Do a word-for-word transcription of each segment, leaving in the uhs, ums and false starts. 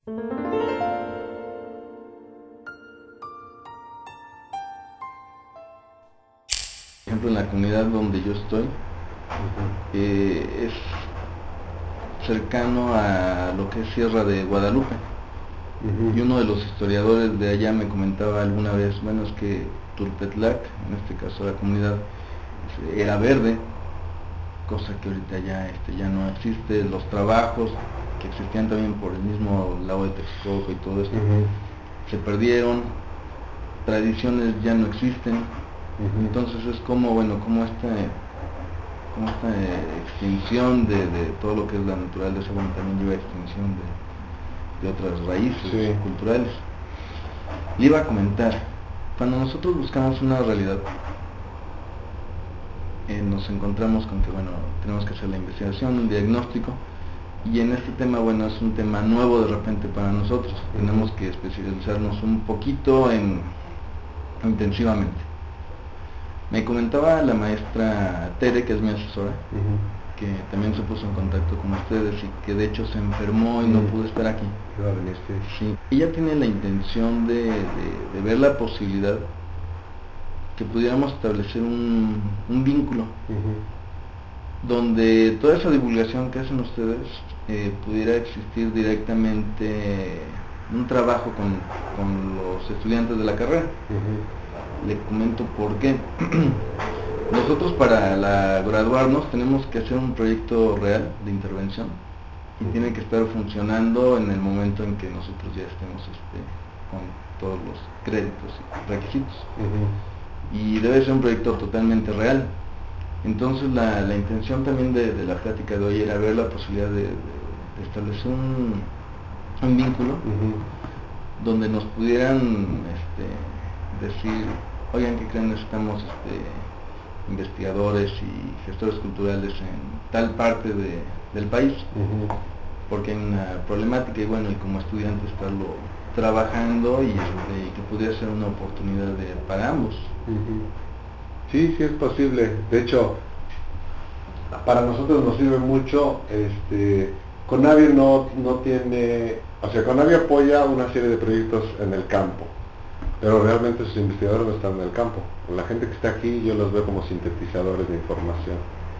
Por ejemplo, en la comunidad donde yo estoy, eh, es cercano a lo que es Sierra de Guadalupe. Uh-huh. Y uno de los historiadores de allá me comentaba alguna vez, bueno, es que Tulpetlac, en este caso la comunidad, era verde, cosa que ahorita ya, este, ya no existe. Los trabajos que existían también por el mismo lago de Texcoco y todo esto, uh-huh, se perdieron, tradiciones ya no existen. Uh-huh. Entonces es como, bueno, como esta, como esta eh, extinción de, de todo lo que es la naturaleza, bueno, también lleva extinción de, de otras raíces, sí, culturales. Le iba a comentar, cuando nosotros buscamos una realidad, eh, nos encontramos con que, bueno, tenemos que hacer la investigación, un diagnóstico, y en este tema, bueno, es un tema nuevo de repente para nosotros. Uh-huh. Tenemos que especializarnos un poquito en intensivamente. Me comentaba la maestra Tere, que es mi asesora, uh-huh, que también se puso en contacto con ustedes y que de hecho se enfermó y uh-huh, no pudo estar aquí. Sí. Ella tiene la intención de, de, de ver la posibilidad que pudiéramos establecer un, un vínculo, uh-huh, donde toda esa divulgación que hacen ustedes eh, pudiera existir directamente un trabajo con, con los estudiantes de la carrera. Uh-huh. Le comento por qué. Nosotros para la, graduarnos tenemos que hacer un proyecto real de intervención y uh-huh, tiene que estar funcionando en el momento en que nosotros ya estemos este, con todos los créditos y requisitos. Uh-huh. Y debe ser un proyecto totalmente real. Entonces la, la intención también de, de la plática de hoy era ver la posibilidad de, de, de establecer un, un vínculo, uh-huh, donde nos pudieran este, decir, oigan, ¿qué creen? Necesitamos este, investigadores y gestores culturales en tal parte de, del país, uh-huh, porque hay una problemática y bueno, y como estudiante estarlo trabajando y, este, y que pudiera ser una oportunidad de, para ambos. Uh-huh. Sí, sí es posible. De hecho, para nosotros nos sirve mucho, este, CONAVI no, no tiene, o sea, CONAVI apoya una serie de proyectos en el campo, pero realmente sus investigadores no están en el campo. La gente que está aquí yo los veo como sintetizadores de información.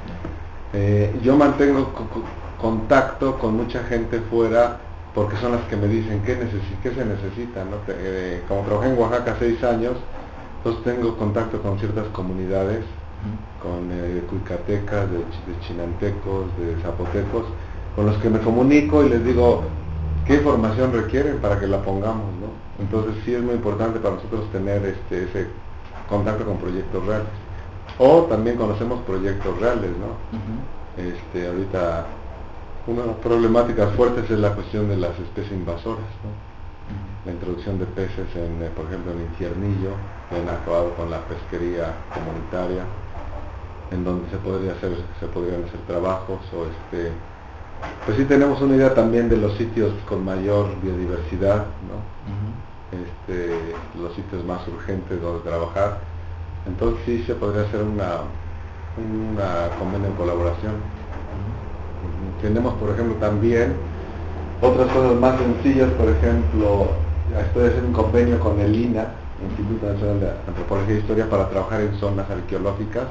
Eh, yo mantengo co- contacto con mucha gente fuera porque son las que me dicen qué, necesi- qué se necesita, ¿no? Eh, como trabajé en Oaxaca seis años, entonces tengo contacto con ciertas comunidades, uh-huh, con eh, cuicatecas, de, de chinantecos, de zapotecos, con los que me comunico y les digo qué información requieren para que la pongamos, ¿no? Entonces sí es muy importante para nosotros tener este ese contacto con proyectos reales. O también conocemos proyectos reales, ¿no? Uh-huh. Este, ahorita una de las problemáticas fuertes es la cuestión de las especies invasoras, ¿no? Uh-huh. La introducción de peces en, por ejemplo, en Infiernillo, que han acabado con la pesquería comunitaria, en donde se podría hacer, se podrían hacer trabajos, o este pues sí tenemos una idea también de los sitios con mayor biodiversidad, ¿no? Uh-huh. Este, los sitios más urgentes donde trabajar. Entonces sí se podría hacer una, una convenio en colaboración. Uh-huh. Tenemos, por ejemplo, también otras cosas más sencillas, por ejemplo, estoy haciendo un convenio con el I N A, Instituto Nacional de Antropología e Historia, para trabajar en zonas arqueológicas,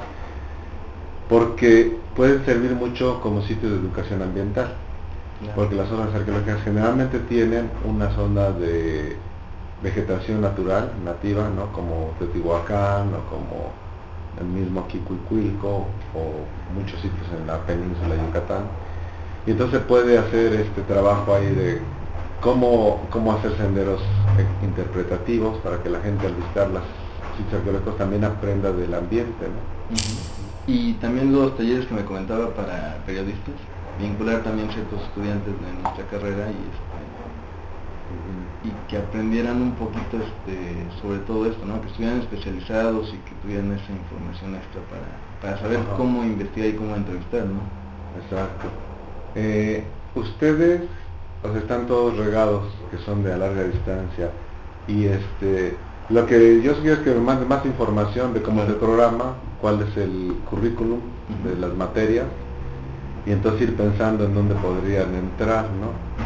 porque pueden servir mucho como sitios de educación ambiental, claro, porque las zonas arqueológicas generalmente tienen una zona de vegetación natural, nativa, ¿no? Como Teotihuacán o como el mismo Quicuicuilco o muchos sitios en la península de Yucatán, y entonces puede hacer este trabajo ahí de cómo, cómo hacer senderos interpretativos para que la gente al visitar los sitios arqueológicos también aprenda del ambiente, ¿no? Uh-huh. Y también los talleres que me comentaba para periodistas, vincular también ciertos estudiantes de nuestra carrera y este, uh-huh, y que aprendieran un poquito este, sobre todo esto, ¿no? Que estuvieran especializados y que tuvieran esa información extra para, para saber, uh-huh, cómo investigar y cómo entrevistar, ¿no? Exacto. Eh, ustedes, o sea, están todos regados, que son de a larga distancia, y este lo que yo sugiero es que me manden más información de cómo es el programa, cuál es el currículum, uh-huh, de las materias, y entonces ir pensando en dónde podrían entrar, ¿no? Uh-huh.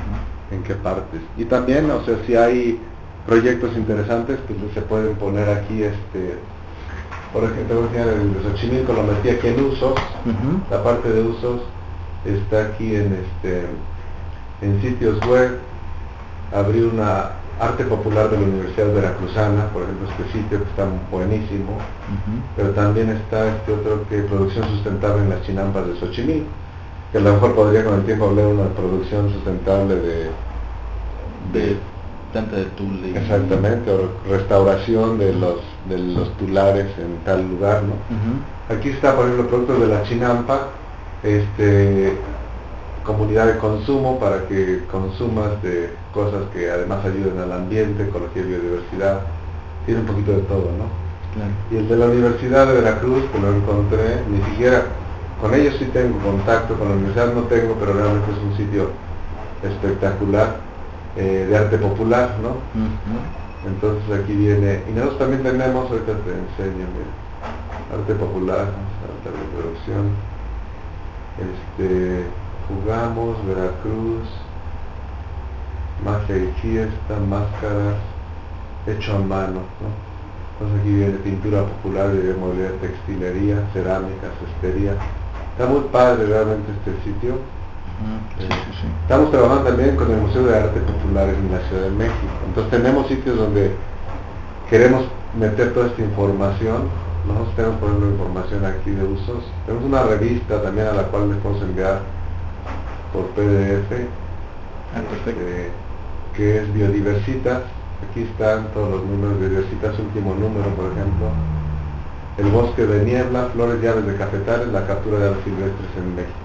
en qué partes. Y también, o sea, si hay proyectos interesantes, pues se pueden poner aquí, este, por ejemplo, el de Xochimilco lo metí aquí en usos, uh-huh. La parte de usos está aquí en este en sitios web. Abrí una arte popular de la Universidad Veracruzana, por ejemplo, este sitio que está buenísimo, uh-huh. Pero también está este otro que producción sustentable en las chinampas de Xochimilco, que a lo mejor podría con el tiempo hablar de una producción sustentable de de planta de tule. Exactamente, o restauración de los de los tulares en tal lugar, ¿no? Uh-huh. Aquí está, por ejemplo, productos de la chinampa, este comunidad de consumo para que consumas de cosas que además ayuden al ambiente, ecología y biodiversidad. Tiene un poquito de todo, ¿no? Claro. Y el de la Universidad de Veracruz, que lo encontré, ni siquiera, con ellos sí tengo contacto, con la universidad no tengo, pero realmente es un sitio espectacular, eh, de arte popular, ¿no? Uh-huh. Entonces aquí viene, y nosotros también tenemos, ahorita te enseño, mira, arte popular, arte de producción, este... Jugamos, Veracruz, magia y fiesta, máscaras, hecho a mano, ¿no? Entonces aquí viene pintura popular, de mobiliario, textilería, cerámica, cestería. Está muy padre realmente este sitio. Uh-huh. Sí, eh, sí, sí. Estamos trabajando también con el Museo de Arte Popular en la Ciudad de México. Entonces tenemos sitios donde queremos meter toda esta información. Nosotros tenemos, por ejemplo, información aquí de usos. Tenemos una revista también a la cual les podemos enviar por P D F, ah, este, que es Biodiversitas. Aquí están todos los números de Biodiversitas, último número, por ejemplo, el bosque de niebla, flores y aves de cafetales, la captura de aves silvestres en México.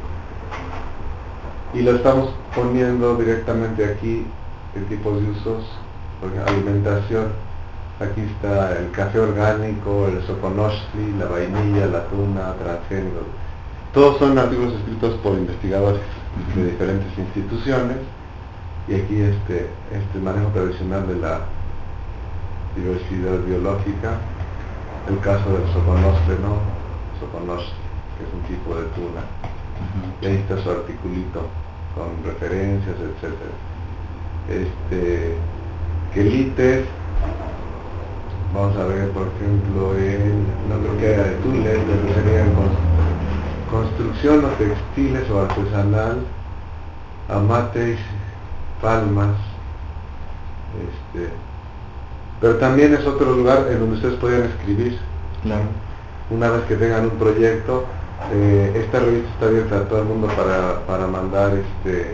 Y lo estamos poniendo directamente aquí en tipos de usos, por ejemplo, alimentación. Aquí está el café orgánico, el soconoxli, la vainilla, la tuna, transgénicos. Todos son artículos escritos por investigadores de diferentes instituciones, y aquí este, este manejo tradicional de la diversidad biológica, el caso del soconostle, ¿no? Soconostle, que es un tipo de tuna, uh-huh. Y ahí está su articulito con referencias, etcétera. Este, quelites, vamos a ver, por ejemplo, en la bloquea de Tule, de sería construcción o textiles o artesanal, amates, palmas, este, pero también es otro lugar en donde ustedes pueden escribir. Claro. Una vez que tengan un proyecto, eh, esta revista está abierta a todo el mundo para, para mandar, este,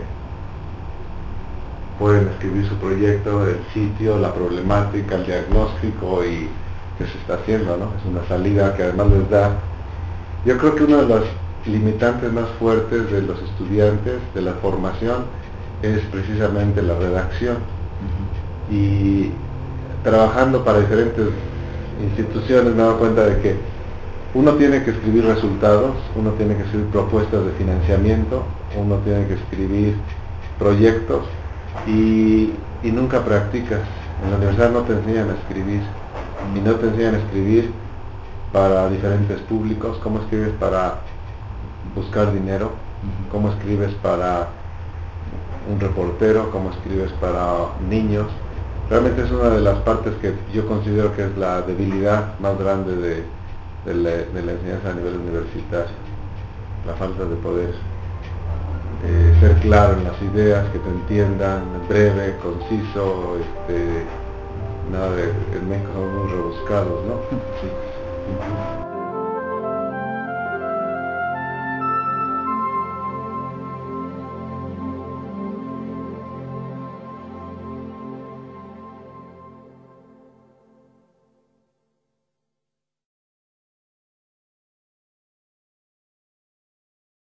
pueden escribir su proyecto, el sitio, la problemática, el diagnóstico y qué se está haciendo, ¿no? Es una salida que además les da, yo creo que uno de los limitantes más fuertes de los estudiantes de la formación es precisamente la redacción. Uh-huh. Y trabajando para diferentes instituciones me he dado cuenta de que uno tiene que escribir resultados, uno tiene que escribir propuestas de financiamiento, uno tiene que escribir proyectos y, y nunca practicas. En la universidad no te enseñan a escribir, y no te enseñan a escribir para diferentes públicos, cómo escribes para buscar dinero, cómo escribes para un reportero, cómo escribes para niños. Realmente es una de las partes que yo considero que es la debilidad más grande de, de, la, de la enseñanza a nivel universitario, la falta de poder eh, ser claro en las ideas, que te entiendan, breve, conciso, este, nada de, en México son muy rebuscados, ¿no? Sí.